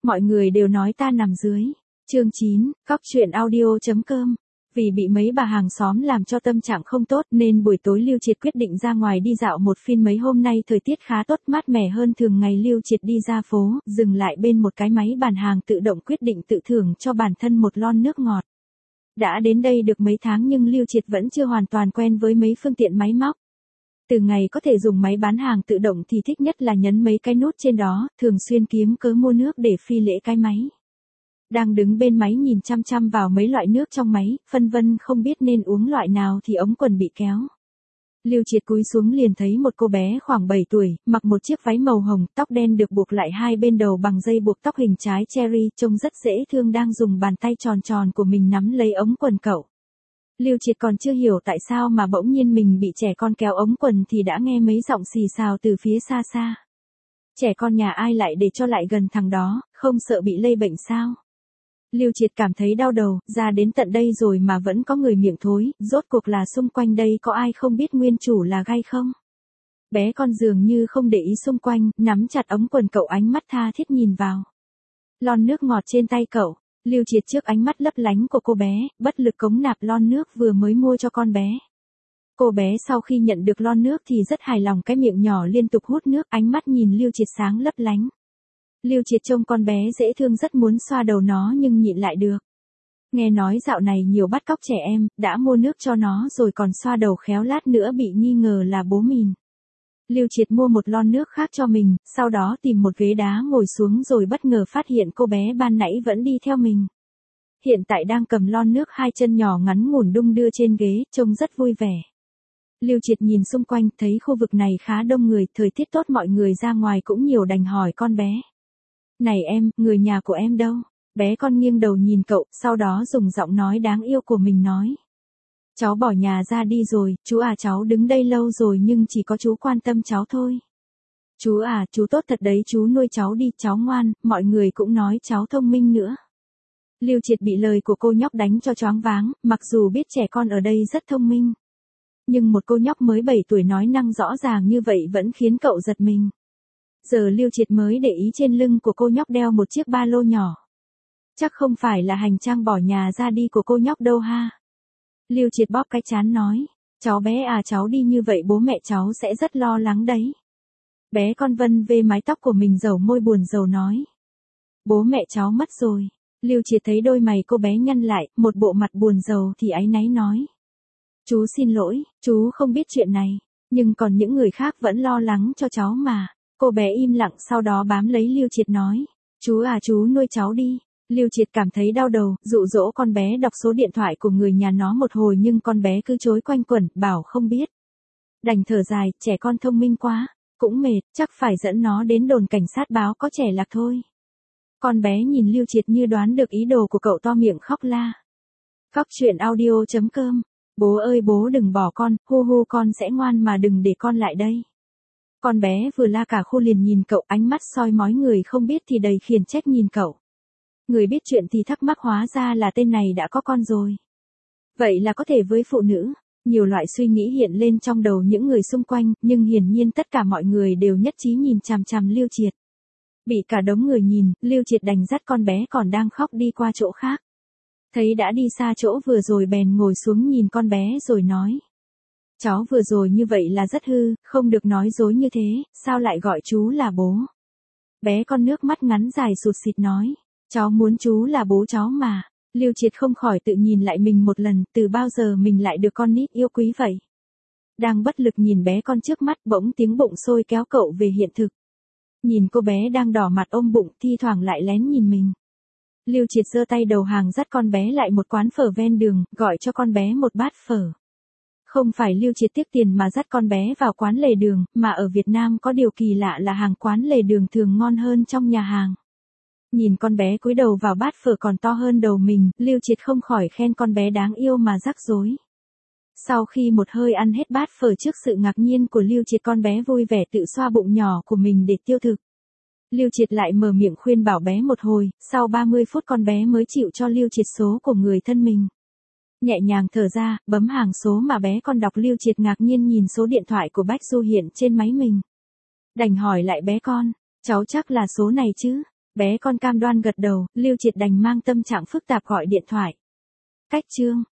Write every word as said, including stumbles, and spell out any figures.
Mọi người đều nói ta nằm dưới. Chương chín, cóc truyện audio.com. Vì bị mấy bà hàng xóm làm cho tâm trạng không tốt nên buổi tối Lưu Triệt quyết định ra ngoài đi dạo một phiên. Mấy hôm nay thời tiết khá tốt, mát mẻ hơn thường ngày. Lưu Triệt đi ra phố, dừng lại bên một cái máy bán hàng tự động, quyết định tự thưởng cho bản thân một lon nước ngọt. Đã đến đây được mấy tháng nhưng Lưu Triệt vẫn chưa hoàn toàn quen với mấy phương tiện máy móc. Từ ngày có thể dùng máy bán hàng tự động thì thích nhất là nhấn mấy cái nút trên đó, thường xuyên kiếm cớ mua nước để phi lễ cái máy. Đang đứng bên máy nhìn chăm chăm vào mấy loại nước trong máy, phân vân không biết nên uống loại nào thì ống quần bị kéo. Lưu Triệt cúi xuống liền thấy một cô bé khoảng bảy tuổi, mặc một chiếc váy màu hồng, tóc đen được buộc lại hai bên đầu bằng dây buộc tóc hình trái cherry, trông rất dễ thương, đang dùng bàn tay tròn tròn của mình nắm lấy ống quần cậu. Lưu Triệt còn chưa hiểu tại sao mà bỗng nhiên mình bị trẻ con kéo ống quần thì đã nghe mấy giọng xì xào từ phía xa xa. Trẻ con nhà ai lại để cho lại gần thằng đó, không sợ bị lây bệnh sao? Lưu Triệt cảm thấy đau đầu, ra đến tận đây rồi mà vẫn có người miệng thối, rốt cuộc là xung quanh đây có ai không biết nguyên chủ là gay không? Bé con dường như không để ý xung quanh, nắm chặt ống quần cậu, ánh mắt tha thiết nhìn vào lon nước ngọt trên tay cậu. Lưu Triệt trước ánh mắt lấp lánh của cô bé, bất lực cống nạp lon nước vừa mới mua cho con bé. Cô bé sau khi nhận được lon nước thì rất hài lòng, cái miệng nhỏ liên tục hút nước, ánh mắt nhìn Lưu Triệt sáng lấp lánh. Lưu Triệt trông con bé dễ thương rất muốn xoa đầu nó nhưng nhịn lại được. Nghe nói dạo này nhiều bắt cóc trẻ em, đã mua nước cho nó rồi còn xoa đầu, khéo lát nữa bị nghi ngờ là bố mìn. Lưu Triệt mua một lon nước khác cho mình, sau đó tìm một ghế đá ngồi xuống rồi bất ngờ phát hiện cô bé ban nãy vẫn đi theo mình. Hiện tại đang cầm lon nước, hai chân nhỏ ngắn ngủn đung đưa trên ghế, trông rất vui vẻ. Lưu Triệt nhìn xung quanh, thấy khu vực này khá đông người, thời tiết tốt, mọi người ra ngoài cũng nhiều, đành hỏi con bé. Này em, người nhà của em đâu? Bé con nghiêng đầu nhìn cậu, sau đó dùng giọng nói đáng yêu của mình nói. Cháu bỏ nhà ra đi rồi, chú à, cháu đứng đây lâu rồi nhưng chỉ có chú quan tâm cháu thôi. Chú à, chú tốt thật đấy, chú nuôi cháu đi, cháu ngoan, mọi người cũng nói cháu thông minh nữa. Lưu Triệt bị lời của cô nhóc đánh cho choáng váng, mặc dù biết trẻ con ở đây rất thông minh. Nhưng một cô nhóc mới bảy tuổi nói năng rõ ràng như vậy vẫn khiến cậu giật mình. Giờ Lưu Triệt mới để ý trên lưng của cô nhóc đeo một chiếc ba lô nhỏ. Chắc không phải là hành trang bỏ nhà ra đi của cô nhóc đâu ha. Lưu Triệt bóp cái trán nói, cháu bé à, cháu đi như vậy bố mẹ cháu sẽ rất lo lắng đấy. Bé con vân về mái tóc của mình, dầu môi buồn rầu nói. Bố mẹ cháu mất rồi. Lưu Triệt thấy đôi mày cô bé nhăn lại, một bộ mặt buồn rầu thì áy náy nói. Chú xin lỗi, chú không biết chuyện này, nhưng còn những người khác vẫn lo lắng cho cháu mà. Cô bé im lặng, sau đó bám lấy Lưu Triệt nói. Chú à, chú nuôi cháu đi. Lưu Triệt cảm thấy đau đầu, dụ dỗ con bé đọc số điện thoại của người nhà nó một hồi nhưng con bé cứ chối quanh quẩn, bảo không biết. Đành thở dài, trẻ con thông minh quá, cũng mệt, chắc phải dẫn nó đến đồn cảnh sát báo có trẻ lạc thôi. Con bé nhìn Lưu Triệt như đoán được ý đồ của cậu, to miệng khóc la. Cóc truyện audio.com. Bố ơi bố đừng bỏ con, hu hu con sẽ ngoan mà, đừng để con lại đây. Con bé vừa la cả khu liền nhìn cậu, ánh mắt soi mói, người không biết thì đầy khiển trách nhìn cậu. Người biết chuyện thì thắc mắc, hóa ra là tên này đã có con rồi. Vậy là có thể với phụ nữ. Nhiều loại suy nghĩ hiện lên trong đầu những người xung quanh, nhưng hiển nhiên tất cả mọi người đều nhất trí nhìn chằm chằm Lưu Triệt. Bị cả đống người nhìn, Lưu Triệt đành dắt con bé còn đang khóc đi qua chỗ khác. Thấy đã đi xa chỗ vừa rồi bèn ngồi xuống nhìn con bé rồi nói. Cháu vừa rồi như vậy là rất hư, không được nói dối như thế, sao lại gọi chú là bố? Bé con nước mắt ngắn dài sụt sịt nói. Cháu muốn chú là bố cháu mà. Lưu Triệt không khỏi tự nhìn lại mình một lần, từ bao giờ mình lại được con nít yêu quý vậy? Đang bất lực nhìn bé con trước mắt, bỗng tiếng bụng sôi kéo cậu về hiện thực. Nhìn cô bé đang đỏ mặt ôm bụng, thi thoảng lại lén nhìn mình. Lưu Triệt giơ tay đầu hàng dắt con bé lại một quán phở ven đường, gọi cho con bé một bát phở. Không phải Lưu Triệt tiếc tiền mà dắt con bé vào quán lề đường, mà ở Việt Nam có điều kỳ lạ là hàng quán lề đường thường ngon hơn trong nhà hàng. Nhìn con bé cúi đầu vào bát phở còn to hơn đầu mình, Lưu Triệt không khỏi khen con bé đáng yêu mà rắc rối. Sau khi một hơi ăn hết bát phở, trước sự ngạc nhiên của Lưu Triệt, con bé vui vẻ tự xoa bụng nhỏ của mình để tiêu thực. Lưu Triệt lại mở miệng khuyên bảo bé một hồi, sau ba mươi phút con bé mới chịu cho Lưu Triệt số của người thân mình. Nhẹ nhàng thở ra, bấm hàng số mà bé con đọc. Lưu Triệt ngạc nhiên nhìn số điện thoại của Bách Du hiện trên máy mình. Đành hỏi lại bé con, cháu chắc là số này chứ? Bé con cam đoan gật đầu, Lưu Triệt đành mang tâm trạng phức tạp gọi điện thoại. Cách chương